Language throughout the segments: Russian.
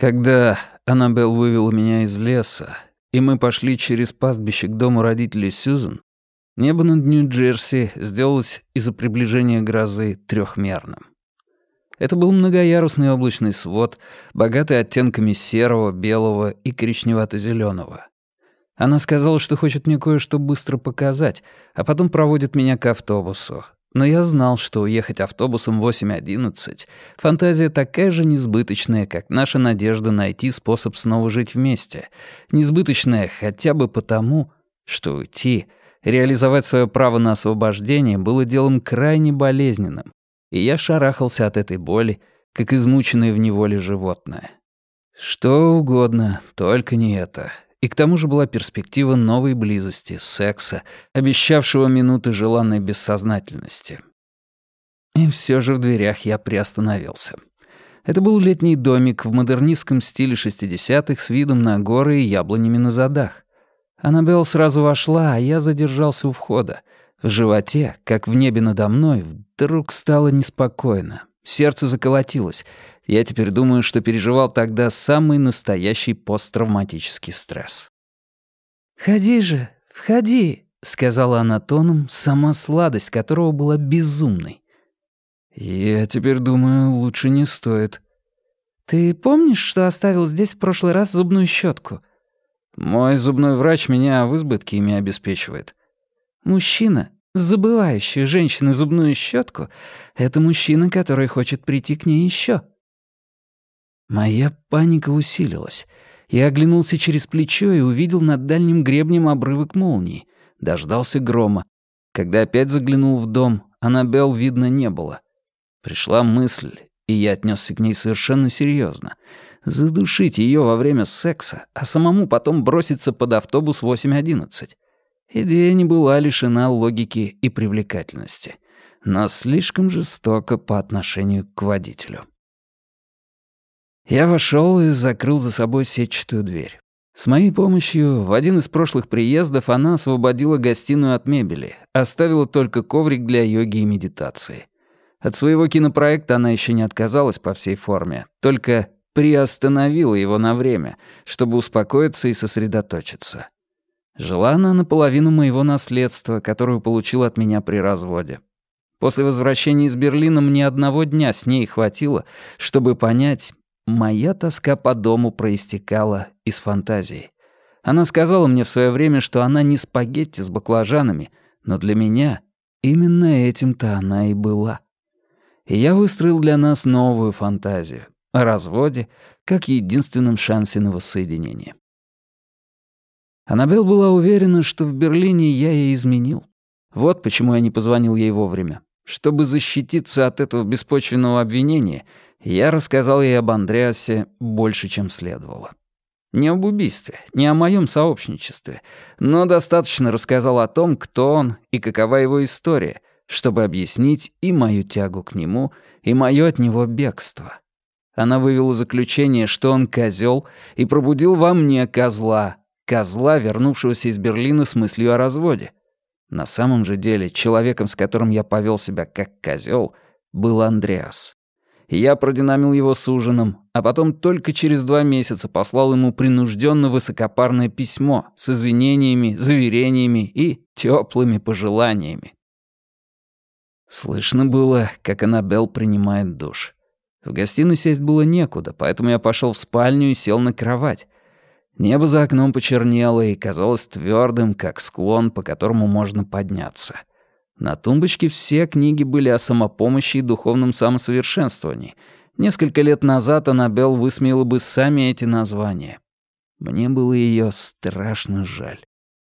Когда Аннабелл вывела меня из леса, и мы пошли через пастбище к дому родителей Сьюзен, небо над Нью-Джерси сделалось из-за приближения грозы трехмерным. Это был многоярусный облачный свод, богатый оттенками серого, белого и коричневато-зелёного. Она сказала, что хочет мне кое-что быстро показать, а потом проводит меня к автобусу. Но я знал, что уехать автобусом 8:11 — фантазия такая же несбыточная, как наша надежда найти способ снова жить вместе. Несбыточная хотя бы потому, что уйти, реализовать свое право на освобождение было делом крайне болезненным, и я шарахался от этой боли, как измученное в неволе животное. Что угодно, только не это. И к тому же была перспектива новой близости, секса, обещавшего минуты желанной бессознательности. И все же в дверях я приостановился. Это был летний домик в модернистском стиле 60-х с видом на горы и яблонями на задах. Аннабелл сразу вошла, а я задержался у входа. В животе, как в небе надо мной, вдруг стало неспокойно. Сердце заколотилось. Я теперь думаю, что переживал тогда самый настоящий посттравматический стресс. «Входи же, входи», — сказала она тоном, сама сладость которого была безумной. «Я теперь думаю, лучше не стоит». «Ты помнишь, что оставил здесь в прошлый раз зубную щетку? «Мой зубной врач меня в избытке ими обеспечивает». «Мужчина, забывающий женщины зубную щетку, это мужчина, который хочет прийти к ней еще. Моя паника усилилась. Я оглянулся через плечо и увидел над дальним гребнем обрывок молнии. Дождался грома. Когда опять заглянул в дом, Аннабелл видно не было. Пришла мысль, и я отнесся к ней совершенно серьезно. Задушить ее во время секса, а самому потом броситься под автобус 8:11. Идея не была лишена логики и привлекательности, но слишком жестоко по отношению к водителю. Я вошел и закрыл за собой сетчатую дверь. С моей помощью в один из прошлых приездов она освободила гостиную от мебели, оставила только коврик для йоги и медитации. От своего кинопроекта она еще не отказалась по всей форме, только приостановила его на время, чтобы успокоиться и сосредоточиться. Жила она наполовину моего наследства, которое получила от меня при разводе. После возвращения из Берлина мне одного дня с ней хватило, чтобы понять, моя тоска по дому проистекала из фантазии. Она сказала мне в свое время, что она не спагетти с баклажанами, но для меня именно этим-то она и была. И я выстроил для нас новую фантазию о разводе как единственном шансе на воссоединение. Аннабелл была уверена, что в Берлине я ей изменил. Вот почему я не позвонил ей вовремя. Чтобы защититься от этого беспочвенного обвинения, я рассказал ей об Андреасе больше, чем следовало. Не об убийстве, не о моем сообщничестве, но достаточно рассказал о том, кто он и какова его история, чтобы объяснить и мою тягу к нему, и моё от него бегство. Она вывела заключение, что он козёл, и пробудил во мне козла, вернувшегося из Берлина с мыслью о разводе. На самом же деле, человеком, с которым я повел себя как козел, был Андреас. И я продинамил его с ужином, а потом только через 2 месяца послал ему принужденно высокопарное письмо с извинениями, заверениями и теплыми пожеланиями. Слышно было, как Аннабелл принимает душ. В гостиной сесть было некуда, поэтому я пошел в спальню и сел на кровать. Небо за окном почернело и казалось твердым, как склон, по которому можно подняться. На тумбочке все книги были о самопомощи и духовном самосовершенствовании. Несколько лет назад Аннабелл высмеяла бы сами эти названия. Мне было ее страшно жаль.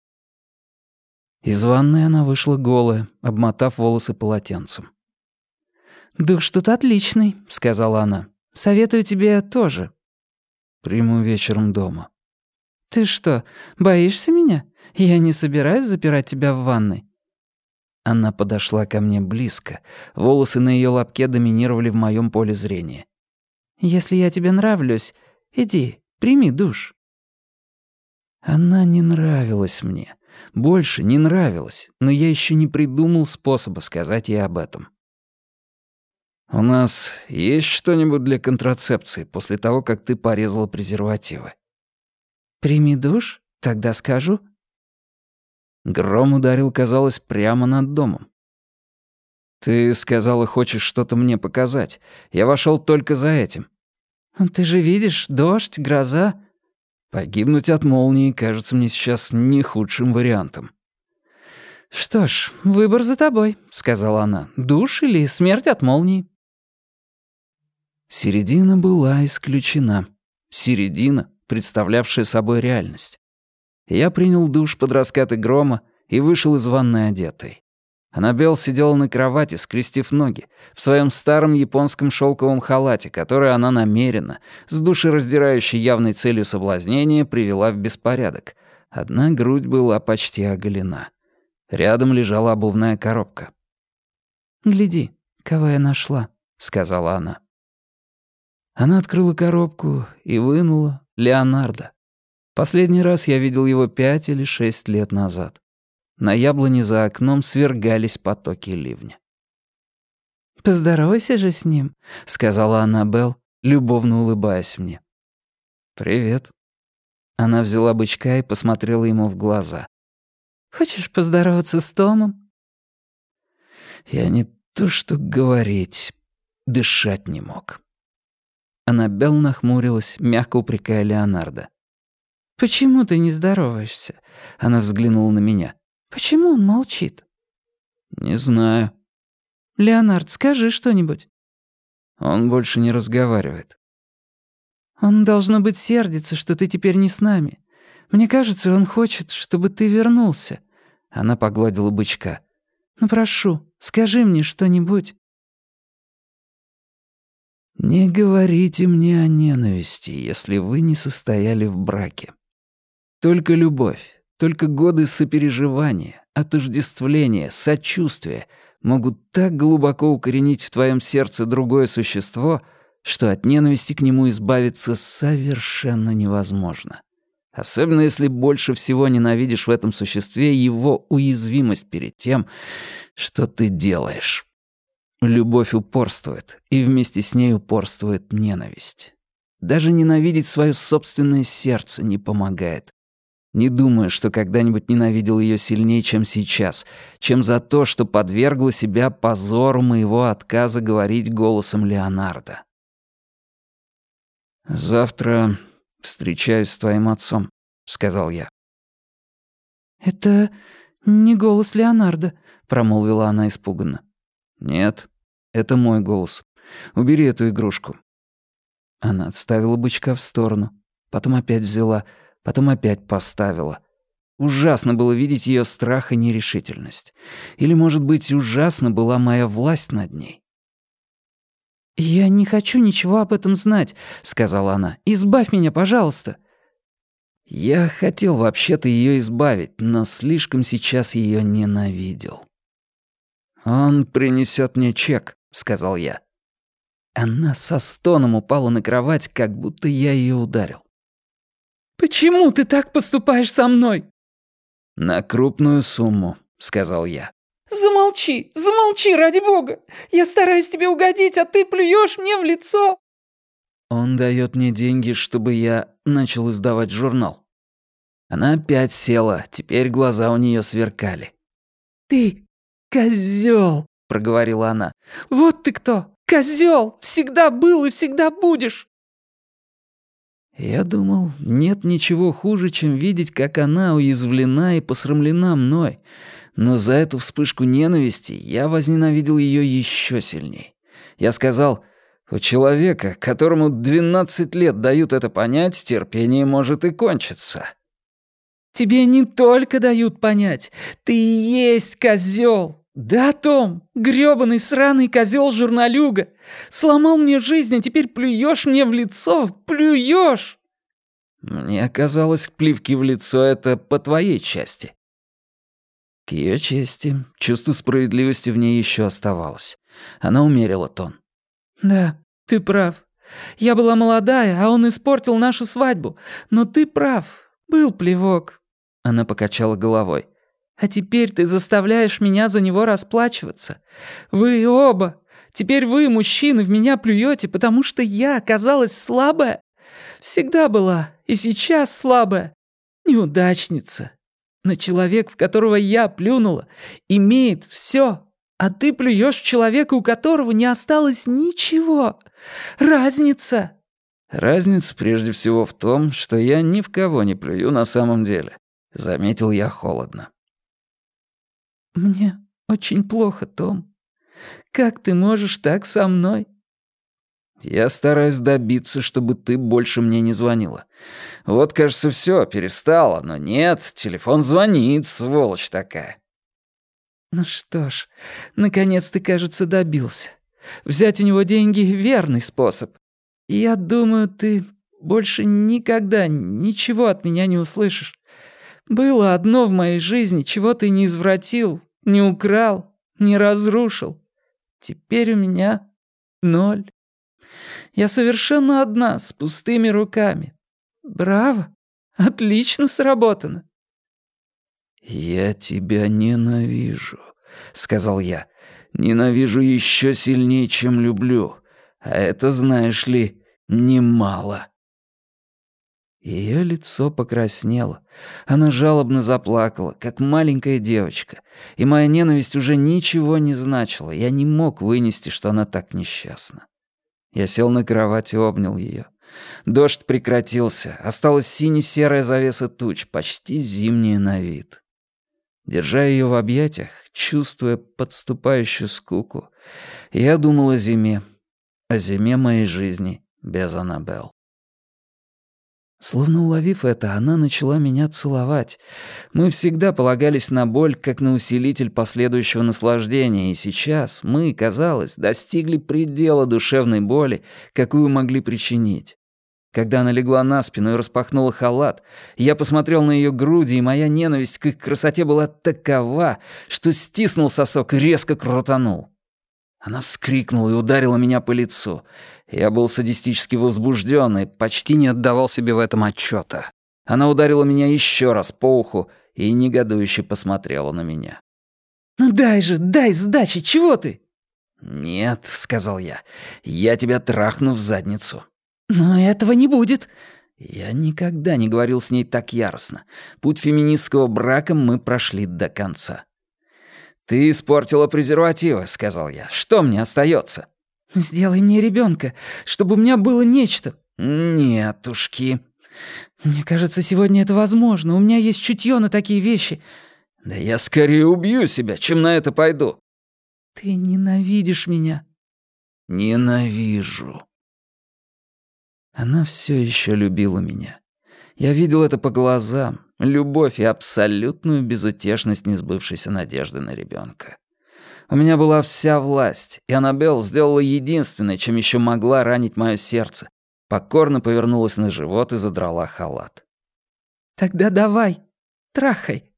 Из ванной она вышла голая, обмотав волосы полотенцем. «Душ тут отличный», — сказала она. «Советую тебе тоже». «Приму вечером дома». «Ты что, боишься меня? Я не собираюсь запирать тебя в ванной». Она подошла ко мне близко. Волосы на ее лобке доминировали в моем поле зрения. «Если я тебе нравлюсь, иди, прими душ». Она не нравилась мне. Больше не нравилась, но я еще не придумал способа сказать ей об этом. «У нас есть что-нибудь для контрацепции после того, как ты порезала презервативы?» «Прими душ, тогда скажу». Гром ударил, казалось, прямо над домом. «Ты сказала, хочешь что-то мне показать. Я вошел только за этим». «Ты же видишь, дождь, гроза». Погибнуть от молнии кажется мне сейчас не худшим вариантом. «Что ж, выбор за тобой», — сказала она. «Душ или смерть от молнии?» Середина была исключена. Середина, представлявшая собой реальность. Я принял душ под раскаты грома и вышел из ванной одетой. Аннабелл сидела на кровати, скрестив ноги, в своем старом японском шелковом халате, который она намеренно, с душераздирающей явной целью соблазнения, привела в беспорядок. Одна грудь была почти оголена. Рядом лежала обувная коробка. «Гляди, кого я нашла», — сказала она. Она открыла коробку и вынула Леонардо. Последний раз я видел его 5 или 6 лет назад. На яблоне за окном свергались потоки ливня. «Поздоровайся же с ним», — сказала Аннабелл, любовно улыбаясь мне. «Привет». Она взяла бычка и посмотрела ему в глаза. «Хочешь поздороваться с Томом?» Я не то что говорить, дышать не мог. Аннабелл нахмурилась, мягко упрекая Леонардо. «Почему ты не здороваешься?» Она взглянула на меня. «Почему он молчит?» «Не знаю». «Леонард, скажи что-нибудь». Он больше не разговаривает. «Он, должно быть, сердится, что ты теперь не с нами. Мне кажется, он хочет, чтобы ты вернулся». Она погладила бычка. «Ну, прошу, скажи мне что-нибудь». «Не говорите мне о ненависти, если вы не состояли в браке. Только любовь, только годы сопереживания, отождествления, сочувствия могут так глубоко укоренить в твоем сердце другое существо, что от ненависти к нему избавиться совершенно невозможно. Особенно если больше всего ненавидишь в этом существе его уязвимость перед тем, что ты делаешь». Любовь упорствует, и вместе с ней упорствует ненависть. Даже ненавидеть свое собственное сердце не помогает. Не думаю, что когда-нибудь ненавидел ее сильнее, чем сейчас, чем за то, что подвергла себя позору моего отказа говорить голосом Леонардо. «Завтра встречаюсь с твоим отцом», — сказал я. «Это не голос Леонардо», — промолвила она испуганно. «Нет, это мой голос. Убери эту игрушку». Она отставила бычка в сторону, потом опять взяла, потом опять поставила. Ужасно было видеть ее страх и нерешительность. Или, может быть, ужасна была моя власть над ней. «Я не хочу ничего об этом знать», — сказала она. «Избавь меня, пожалуйста». Я хотел вообще-то ее избавить, но слишком сейчас ее ненавидел. «Он принесет мне чек», — сказал я. Она со стоном упала на кровать, как будто я ее ударил. «Почему ты так поступаешь со мной?» «На крупную сумму», — сказал я. «Замолчи, замолчи, ради бога! Я стараюсь тебе угодить, а ты плюешь мне в лицо!» «Он дает мне деньги, чтобы я начал издавать журнал». Она опять села, теперь глаза у нее сверкали. «Ты козёл!» — проговорила она. «Вот ты кто! Козёл! Всегда был и всегда будешь!» Я думал, нет ничего хуже, чем видеть, как она уязвлена и посрамлена мной. Но за эту вспышку ненависти я возненавидел ее еще сильней. Я сказал, у человека, которому 12 лет дают это понять, терпение может и кончиться. «Тебе не только дают понять, ты и есть козёл! Да, Том, грёбаный сраный козёл-журналюга! Сломал мне жизнь, а теперь плюешь мне в лицо, плюешь!» Мне казалось, плевки в лицо — это по твоей части. К ее чести, чувство справедливости в ней еще оставалось. Она умерила тон. «Да, ты прав. Я была молодая, а он испортил нашу свадьбу. Но ты прав, был плевок». Она покачала головой. А теперь ты заставляешь меня за него расплачиваться. Вы оба. Теперь вы, мужчины, в меня плюете, потому что я оказалась слабая. Всегда была и сейчас слабая. Неудачница. Но человек, в которого я плюнула, имеет все. А ты плюешь человека, у которого не осталось ничего. Разница. Разница прежде всего в том, что я ни в кого не плюю на самом деле. Заметил я холодно. Мне очень плохо, Том. Как ты можешь так со мной? Я стараюсь добиться, чтобы ты больше мне не звонила. Вот, кажется, все перестало, но нет, телефон звонит, сволочь такая. Ну что ж, наконец ты, кажется, добился. Взять у него деньги — верный способ. И я думаю, ты больше никогда ничего от меня не услышишь. Было одно в моей жизни, чего ты не извратил, не украл, не разрушил. Теперь у меня 0. Я совершенно одна, с пустыми руками. Браво! Отлично сработано. «Я тебя ненавижу», — сказал я. «Ненавижу еще сильнее, чем люблю. А это, знаешь ли, немало». Ее лицо покраснело. Она жалобно заплакала, как маленькая девочка. И моя ненависть уже ничего не значила. Я не мог вынести, что она так несчастна. Я сел на кровать и обнял ее. Дождь прекратился. Осталась сине-серая завеса туч, почти зимняя на вид. Держа ее в объятиях, чувствуя подступающую скуку, я думал о зиме моей жизни без Аннабелл. Словно уловив это, она начала меня целовать. Мы всегда полагались на боль, как на усилитель последующего наслаждения, и сейчас мы, казалось, достигли предела душевной боли, какую могли причинить. Когда она легла на спину и распахнула халат, я посмотрел на ее груди, и моя ненависть к их красоте была такова, что стиснул сосок и резко крутанул. Она вскрикнула и ударила меня по лицу. Я был садистически возбуждён и почти не отдавал себе в этом отчёта. Она ударила меня еще раз по уху и негодующе посмотрела на меня. «Ну дай же, дай сдачи, чего ты?» «Нет», — сказал я тебя трахну в задницу». «Но этого не будет». Я никогда не говорил с ней так яростно. Путь феминистского брака мы прошли до конца. «Ты испортила презервативы», — сказал я. «Что мне остается?» «Сделай мне ребенка, чтобы у меня было нечто». «Нетушки». «Мне кажется, сегодня это возможно. У меня есть чутье на такие вещи». «Да я скорее убью себя, чем на это пойду». «Ты ненавидишь меня». «Ненавижу». Она все еще любила меня. Я видел это по глазам, любовь и абсолютную безутешность несбывшейся надежды на ребенка. У меня была вся власть, и Аннабелл сделала единственное, чем еще могла ранить мое сердце. Покорно повернулась на живот и задрала халат. «Тогда давай, трахай».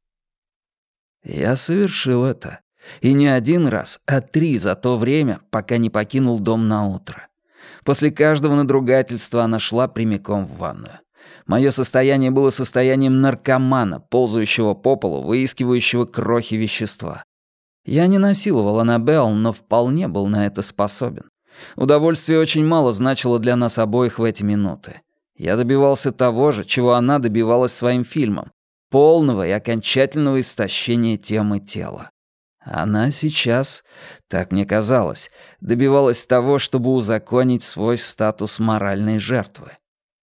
Я совершил это. И не один раз, а 3 за то время, пока не покинул дом наутро. После каждого надругательства она шла прямиком в ванную. Мое состояние было состоянием наркомана, ползающего по полу, выискивающего крохи вещества. Я не насиловал Аннабелл, но вполне был на это способен. Удовольствие очень мало значило для нас обоих в эти минуты. Я добивался того же, чего она добивалась своим фильмом — полного и окончательного истощения темы тела. Она сейчас, так мне казалось, добивалась того, чтобы узаконить свой статус моральной жертвы.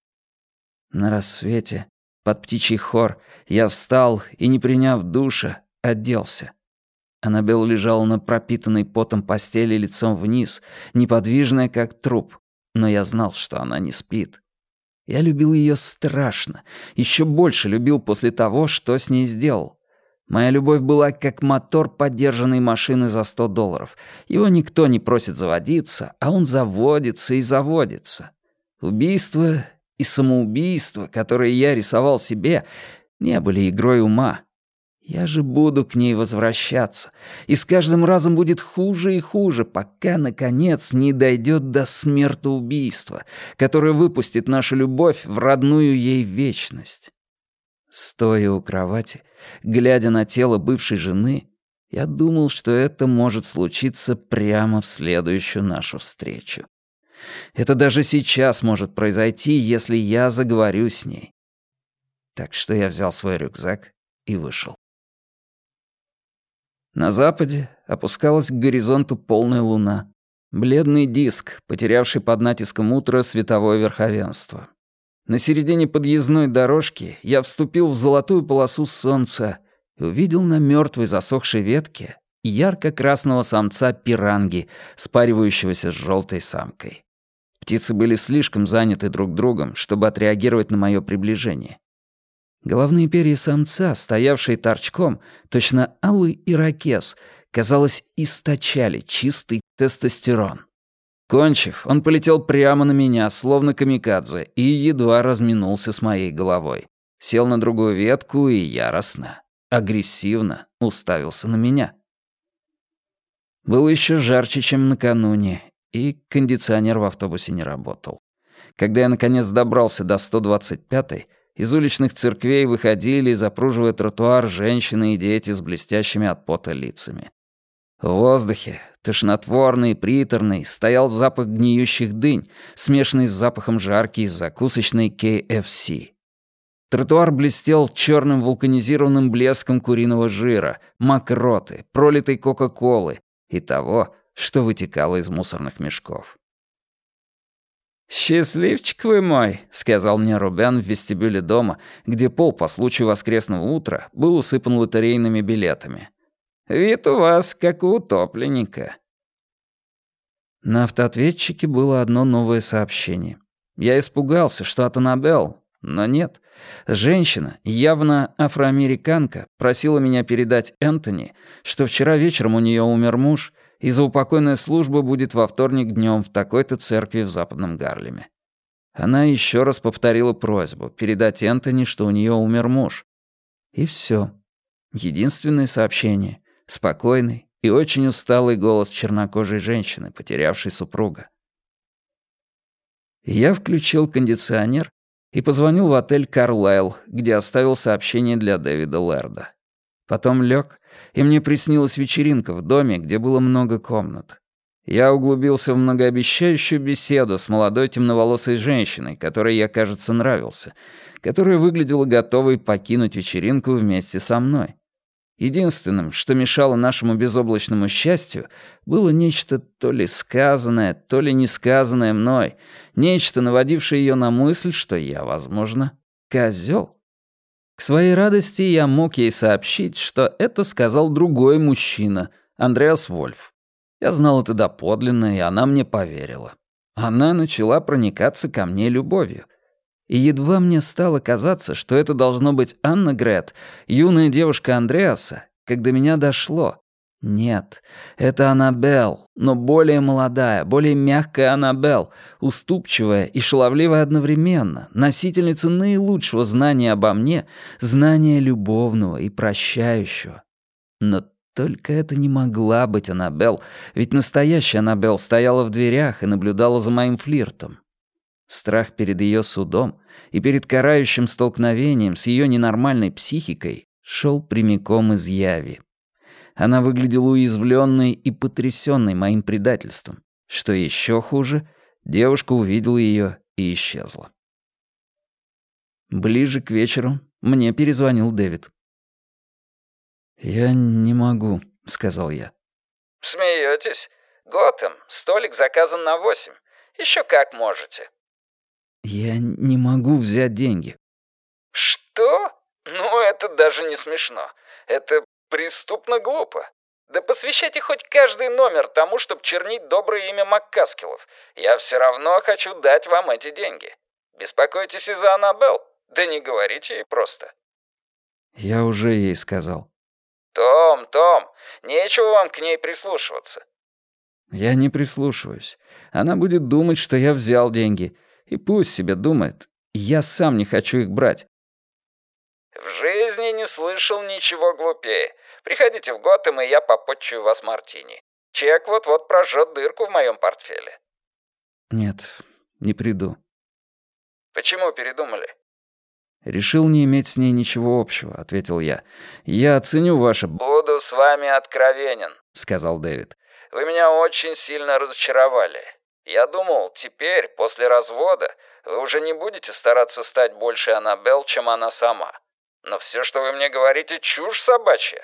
На рассвете, под птичий хор, я встал и, не приняв душа, оделся. Аннабелл лежала на пропитанной потом постели лицом вниз, неподвижная, как труп, но я знал, что она не спит. Я любил ее страшно, еще больше любил после того, что с ней сделал. Моя любовь была как мотор подержанной машины за $100. Его никто не просит заводиться, а он заводится и заводится. Убийство и самоубийство, которые я рисовал себе, не были игрой ума. Я же буду к ней возвращаться, и с каждым разом будет хуже и хуже, пока, наконец, не дойдет до смертоубийства, которое выпустит нашу любовь в родную ей вечность. Стоя у кровати, глядя на тело бывшей жены, я думал, что это может случиться прямо в следующую нашу встречу. Это даже сейчас может произойти, если я заговорю с ней. Так что я взял свой рюкзак и вышел. На западе опускалась к горизонту полная луна. Бледный диск, потерявший под натиском утра световое верховенство. На середине подъездной дорожки я вступил в золотую полосу солнца и увидел на мертвой засохшей ветке ярко-красного самца пиранги, спаривающегося с желтой самкой. Птицы были слишком заняты друг другом, чтобы отреагировать на мое приближение. Головные перья самца, стоявшие торчком, точно алый ирокез, казалось, источали чистый тестостерон. Кончив, он полетел прямо на меня, словно камикадзе, и едва разминулся с моей головой. Сел на другую ветку и яростно, агрессивно уставился на меня. Было еще жарче, чем накануне, и кондиционер в автобусе не работал. Когда я, наконец, добрался до 125-й, из уличных церквей выходили, запруживая тротуар, женщины и дети с блестящими от пота лицами. В воздухе, тошнотворный и приторный, стоял запах гниющих дынь, смешанный с запахом жарки из закусочной KFC. Тротуар блестел черным вулканизированным блеском куриного жира, мокроты, пролитой кока-колы и того, что вытекало из мусорных мешков. «Счастливчик вы мой», — сказал мне Рубен в вестибюле дома, где пол по случаю воскресного утра был усыпан лотерейными билетами. «Вид у вас, как у утопленника». На автоответчике было одно новое сообщение. Я испугался, что от Аннабелл, но нет. Женщина, явно афроамериканка, просила меня передать Энтони, что вчера вечером у нее умер муж, и заупокойная служба будет во вторник днем в такой-то церкви в Западном Гарлеме. Она еще раз повторила просьбу передать Энтони, что у нее умер муж. И все. Единственное сообщение. Спокойный и очень усталый голос чернокожей женщины, потерявшей супруга. Я включил кондиционер и позвонил в отель «Карлайл», где оставил сообщение для Дэвида Лэрда. Потом лег, и мне приснилась вечеринка в доме, где было много комнат. Я углубился в многообещающую беседу с молодой темноволосой женщиной, которой я, кажется, нравился, которая выглядела готовой покинуть вечеринку вместе со мной. Единственным, что мешало нашему безоблачному счастью, было нечто то ли сказанное, то ли несказанное мной, нечто, наводившее ее на мысль, что я, возможно, козел. К своей радости я мог ей сообщить, что это сказал другой мужчина, Андреас Вольф. Я знал это доподлинно, и она мне поверила. Она начала проникаться ко мне любовью. И едва мне стало казаться, что это должно быть Анна Грет, юная девушка Андреаса, как до меня дошло. Нет, это Аннабелл, но более молодая, более мягкая Аннабелл, уступчивая и шаловливая одновременно, носительница наилучшего знания обо мне, знания любовного и прощающего. Но только это не могла быть Аннабелл, ведь настоящая Аннабелл стояла в дверях и наблюдала за моим флиртом. Страх перед ее судом и перед карающим столкновением с ее ненормальной психикой шел прямиком из яви. Она выглядела уязвленной и потрясенной моим предательством. Что еще хуже, девушка увидела ее и исчезла. Ближе к вечеру мне перезвонил Дэвид. «Я не могу», — сказал я. «Смеетесь? Готэм, столик заказан на 8. Еще как можете». «Я не могу взять деньги». «Что? Ну, это даже не смешно. Это преступно глупо. Да посвящайте хоть каждый номер тому, чтобы чернить доброе имя Маккаскилов. Я все равно хочу дать вам эти деньги. Беспокойтесь из-за Аннабелл? Да не говорите ей просто». Я уже ей сказал. Том, нечего вам к ней прислушиваться». Я не прислушиваюсь. Она будет думать, что я взял деньги. И пусть себе думает. Я сам не хочу их брать. «В жизни не слышал ничего глупее. Приходите в Готэм, и я попотчую вас мартини. Чек вот-вот прожжет дырку в моем портфеле». Нет, не приду. «Почему передумали?» «Решил не иметь с ней ничего общего», — ответил я. «Я ценю ваше...» «Буду с вами откровенен», — сказал Дэвид. «Вы меня очень сильно разочаровали. Я думал, теперь, после развода, вы уже не будете стараться стать больше Аннабелл, чем она сама. Но все, что вы мне говорите, чушь собачья».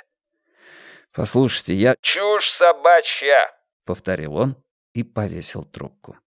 «Послушайте, я...» «Чушь собачья!» — повторил он и повесил трубку.